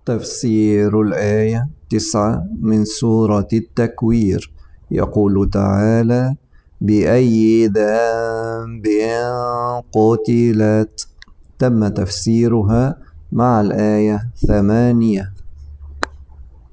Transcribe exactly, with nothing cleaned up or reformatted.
تفسير الآية تسعة من سورة التكوير. يقول تعالى: بأي ذنب قتلت. تم تفسيرها مع الآية ثمانية.